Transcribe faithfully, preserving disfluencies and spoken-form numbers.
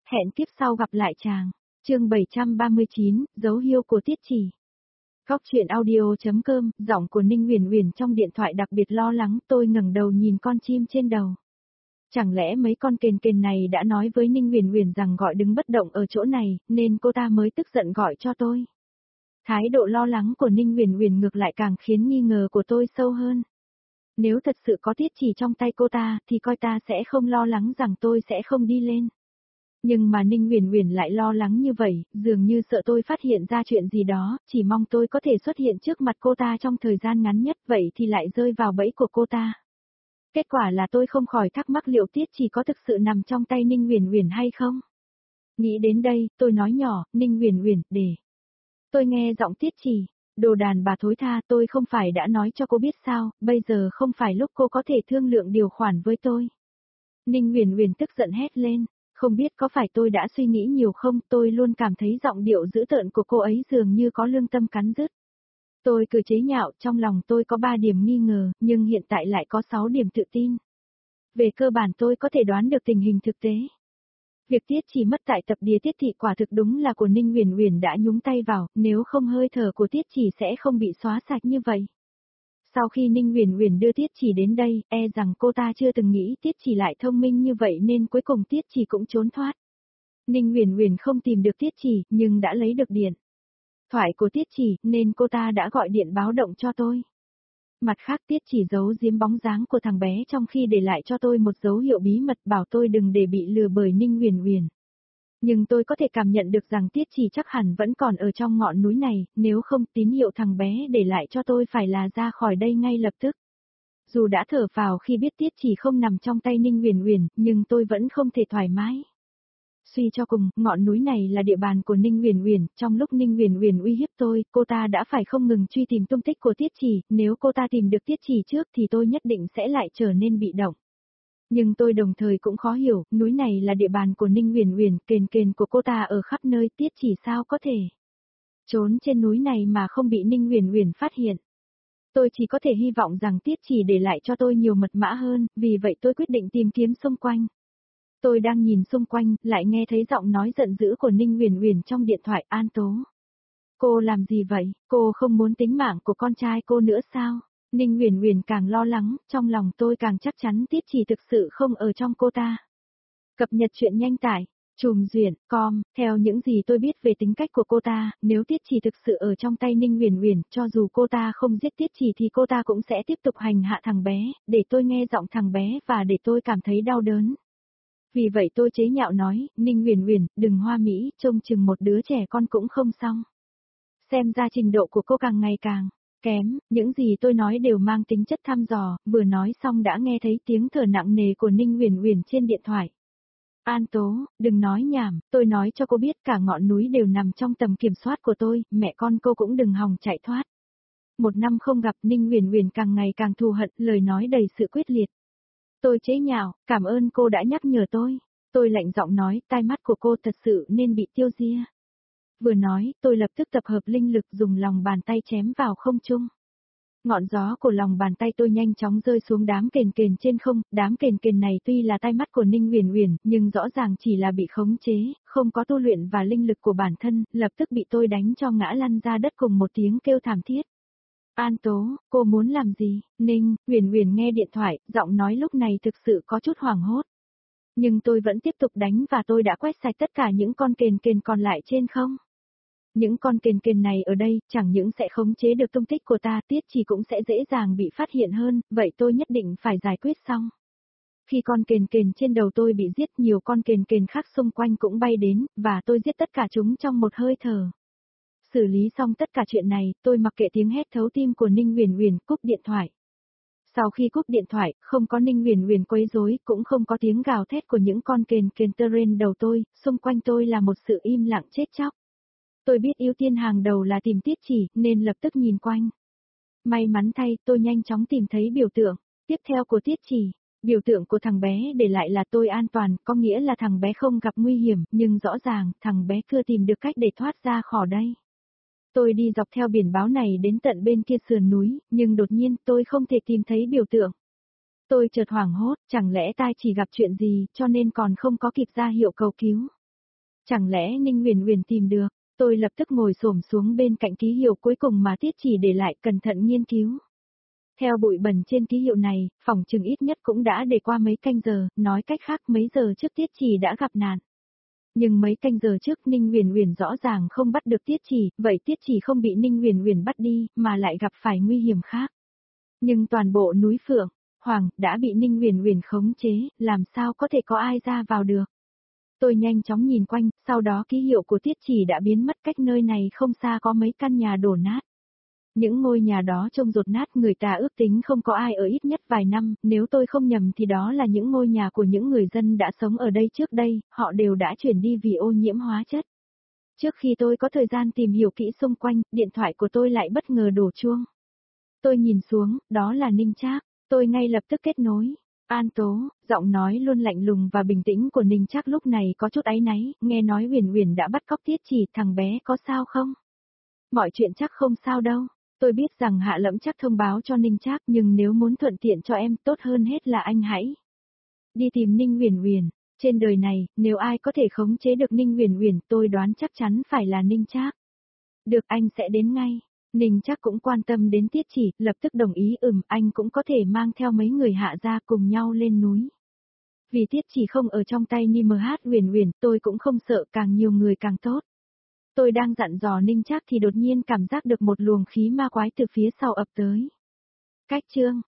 Hẹn kiếp sau gặp lại chàng. Chương bảy trăm ba mươi chín, dấu hiệu của Tiết Chỉ. Góc truyện audio.com, giọng của Ninh Huyền Huyền trong điện thoại đặc biệt lo lắng. Tôi ngẩng đầu nhìn con chim trên đầu. Chẳng lẽ mấy con kền kền này đã nói với Ninh Huyền Huyền rằng gọi đứng bất động ở chỗ này, nên cô ta mới tức giận gọi cho tôi. Thái độ lo lắng của Ninh Huyền Huyền ngược lại càng khiến nghi ngờ của tôi sâu hơn. Nếu thật sự có Tiết Chỉ trong tay cô ta, thì coi ta sẽ không lo lắng rằng tôi sẽ không đi lên. Nhưng mà Ninh Huyền Huyền lại lo lắng như vậy, dường như sợ tôi phát hiện ra chuyện gì đó, chỉ mong tôi có thể xuất hiện trước mặt cô ta trong thời gian ngắn nhất, vậy thì lại rơi vào bẫy của cô ta. Kết quả là tôi không khỏi thắc mắc liệu Tiết Chỉ có thực sự nằm trong tay Ninh Huyền Huyền hay không. Nghĩ đến đây, tôi nói nhỏ, Ninh Huyền Huyền, để. Tôi nghe giọng Tiết Chỉ, đồ đàn bà thối tha, tôi không phải đã nói cho cô biết sao, bây giờ không phải lúc cô có thể thương lượng điều khoản với tôi. Ninh Huyền Huyền tức giận hét lên. Không biết có phải tôi đã suy nghĩ nhiều không, tôi luôn cảm thấy giọng điệu dữ tợn của cô ấy dường như có lương tâm cắn rứt. Tôi cười chế nhạo, trong lòng tôi có ba điểm nghi ngờ, nhưng hiện tại lại có sáu điểm tự tin. Về cơ bản tôi có thể đoán được tình hình thực tế. Việc Tiết Chỉ mất tại tập đía Tiết Thị quả thực đúng là của Ninh Huyền Huyền đã nhúng tay vào, nếu không hơi thở của Tiết Chỉ sẽ không bị xóa sạch như vậy. Sau khi Ninh Huyền Huyền đưa Tiết Chỉ đến đây, e rằng cô ta chưa từng nghĩ Tiết Chỉ lại thông minh như vậy nên cuối cùng Tiết Chỉ cũng trốn thoát. Ninh Huyền Huyền không tìm được Tiết Chỉ, nhưng đã lấy được điện thoại của Tiết Chỉ, nên cô ta đã gọi điện báo động cho tôi. Mặt khác Tiết Chỉ giấu giếm bóng dáng của thằng bé trong khi để lại cho tôi một dấu hiệu bí mật bảo tôi đừng để bị lừa bởi Ninh Huyền Huyền. Nhưng tôi có thể cảm nhận được rằng Tiết Chỉ chắc hẳn vẫn còn ở trong ngọn núi này, nếu không tín hiệu thằng bé để lại cho tôi phải là ra khỏi đây ngay lập tức. Dù đã thở phào khi biết Tiết Chỉ không nằm trong tay Ninh Huyền Huyền, nhưng tôi vẫn không thể thoải mái. Suy cho cùng, ngọn núi này là địa bàn của Ninh Huyền Huyền, trong lúc Ninh Huyền Huyền uy hiếp tôi, cô ta đã phải không ngừng truy tìm tung tích của Tiết Chỉ, nếu cô ta tìm được Tiết Chỉ trước thì tôi nhất định sẽ lại trở nên bị động. Nhưng tôi đồng thời cũng khó hiểu, núi này là địa bàn của Ninh Huyền Huyền, kền kền của cô ta ở khắp nơi, Tiết Chỉ sao có thể trốn trên núi này mà không bị Ninh Huyền Huyền phát hiện. Tôi chỉ có thể hy vọng rằng Tiết Chỉ để lại cho tôi nhiều mật mã hơn, vì vậy tôi quyết định tìm kiếm xung quanh. Tôi đang nhìn xung quanh, lại nghe thấy giọng nói giận dữ của Ninh Huyền Huyền trong điện thoại. An Tố. Cô làm gì vậy, cô không muốn tính mạng của con trai cô nữa sao? Ninh Huyền Huyền càng lo lắng, trong lòng tôi càng chắc chắn Tiết Chỉ thực sự không ở trong cô ta. Cập nhật truyện nhanh tải, chùm duyện, com, theo những gì tôi biết về tính cách của cô ta, nếu Tiết Chỉ thực sự ở trong tay Ninh Huyền Huyền, cho dù cô ta không giết Tiết Chỉ thì cô ta cũng sẽ tiếp tục hành hạ thằng bé, để tôi nghe giọng thằng bé và để tôi cảm thấy đau đớn. Vì vậy tôi chế nhạo nói, Ninh Huyền Huyền, đừng hoa mỹ, trông chừng một đứa trẻ con cũng không xong. Xem ra trình độ của cô càng ngày càng kém, những gì tôi nói đều mang tính chất thăm dò, vừa nói xong đã nghe thấy tiếng thở nặng nề của Ninh Huyền Huyền trên điện thoại. An Tố, đừng nói nhảm, tôi nói cho cô biết cả ngọn núi đều nằm trong tầm kiểm soát của tôi, mẹ con cô cũng đừng hòng chạy thoát. Một năm không gặp Ninh Huyền Huyền càng ngày càng thù hận, lời nói đầy sự quyết liệt. Tôi chế nhạo, cảm ơn cô đã nhắc nhở tôi. Tôi lạnh giọng nói, tai mắt của cô thật sự nên bị tiêu ria. Vừa nói, tôi lập tức tập hợp linh lực dùng lòng bàn tay chém vào không trung. Ngọn gió của lòng bàn tay tôi nhanh chóng rơi xuống đám kền kền trên không, đám kền kền này tuy là tai mắt của Ninh Huyền Huyền, nhưng rõ ràng chỉ là bị khống chế, không có tu luyện và linh lực của bản thân, lập tức bị tôi đánh cho ngã lăn ra đất cùng một tiếng kêu thảm thiết. An Tố, cô muốn làm gì? Ninh Huyền Huyền nghe điện thoại, giọng nói lúc này thực sự có chút hoảng hốt. Nhưng tôi vẫn tiếp tục đánh và tôi đã quét sạch tất cả những con kền kền còn lại trên không. Những con kền kền này ở đây, chẳng những sẽ khống chế được tung tích của ta, Tiết Chỉ cũng sẽ dễ dàng bị phát hiện hơn, vậy tôi nhất định phải giải quyết xong. Khi con kền kền trên đầu tôi bị giết, nhiều con kền kền khác xung quanh cũng bay đến, và tôi giết tất cả chúng trong một hơi thở. Xử lý xong tất cả chuyện này, tôi mặc kệ tiếng hét thấu tim của Ninh Huyền Huyền, cúp điện thoại. Sau khi cúp điện thoại, không có Ninh Huyền Huyền quấy rối, cũng không có tiếng gào thét của những con kền kền tơ trên đầu tôi, xung quanh tôi là một sự im lặng chết chóc. Tôi biết ưu tiên hàng đầu là tìm Tiết Chỉ, nên lập tức nhìn quanh. May mắn thay, tôi nhanh chóng tìm thấy biểu tượng tiếp theo của Tiết Chỉ. Biểu tượng của thằng bé để lại là tôi an toàn, có nghĩa là thằng bé không gặp nguy hiểm, nhưng rõ ràng, thằng bé chưa tìm được cách để thoát ra khỏi đây. Tôi đi dọc theo biển báo này đến tận bên kia sườn núi, nhưng đột nhiên tôi không thể tìm thấy biểu tượng. Tôi chợt hoảng hốt, chẳng lẽ tai chỉ gặp chuyện gì, cho nên còn không có kịp ra hiệu cầu cứu. Chẳng lẽ Ninh Huyền Huyền tìm được? Tôi lập tức ngồi xổm xuống bên cạnh ký hiệu cuối cùng mà Tiết Chỉ để lại, cẩn thận nghiên cứu. Theo bụi bẩn trên ký hiệu này, phòng chừng ít nhất cũng đã để qua mấy canh giờ, nói cách khác mấy giờ trước Tiết Chỉ đã gặp nạn. Nhưng mấy canh giờ trước Ninh Huyền Huyền rõ ràng không bắt được Tiết Chỉ, vậy Tiết Chỉ không bị Ninh Huyền Huyền bắt đi, mà lại gặp phải nguy hiểm khác. Nhưng toàn bộ núi Phượng, Hoàng, đã bị Ninh Huyền Huyền khống chế, làm sao có thể có ai ra vào được. Tôi nhanh chóng nhìn quanh, sau đó ký hiệu của Tiết Chỉ đã biến mất, cách nơi này không xa có mấy căn nhà đổ nát. Những ngôi nhà đó trông rột nát, người ta ước tính không có ai ở ít nhất vài năm, nếu tôi không nhầm thì đó là những ngôi nhà của những người dân đã sống ở đây trước đây, họ đều đã chuyển đi vì ô nhiễm hóa chất. Trước khi tôi có thời gian tìm hiểu kỹ xung quanh, điện thoại của tôi lại bất ngờ đổ chuông. Tôi nhìn xuống, đó là Ninh Trác, tôi ngay lập tức kết nối. An Tố, giọng nói luôn lạnh lùng và bình tĩnh của Ninh Trác lúc này có chút áy náy, nghe nói Huyền Huyền đã bắt cóc Tiết Chỉ, thằng bé có sao không? Mọi chuyện chắc không sao đâu. Tôi biết rằng Hạ Lẫm chắc thông báo cho Ninh Trác, nhưng nếu muốn thuận tiện cho em, tốt hơn hết là anh hãy đi tìm Ninh Huyền Huyền. Trên đời này, nếu ai có thể khống chế được Ninh Huyền Huyền, tôi đoán chắc chắn phải là Ninh Trác. Được, anh sẽ đến ngay. Ninh Trác cũng quan tâm đến Tiết Chỉ, lập tức đồng ý, ừm, anh cũng có thể mang theo mấy người Hạ gia cùng nhau lên núi. Vì Tiết Chỉ không ở trong tay Ni em hát Huyền Huyền, tôi cũng không sợ, càng nhiều người càng tốt. Tôi đang dặn dò Ninh Trác thì đột nhiên cảm giác được một luồng khí ma quái từ phía sau ập tới. Cách chương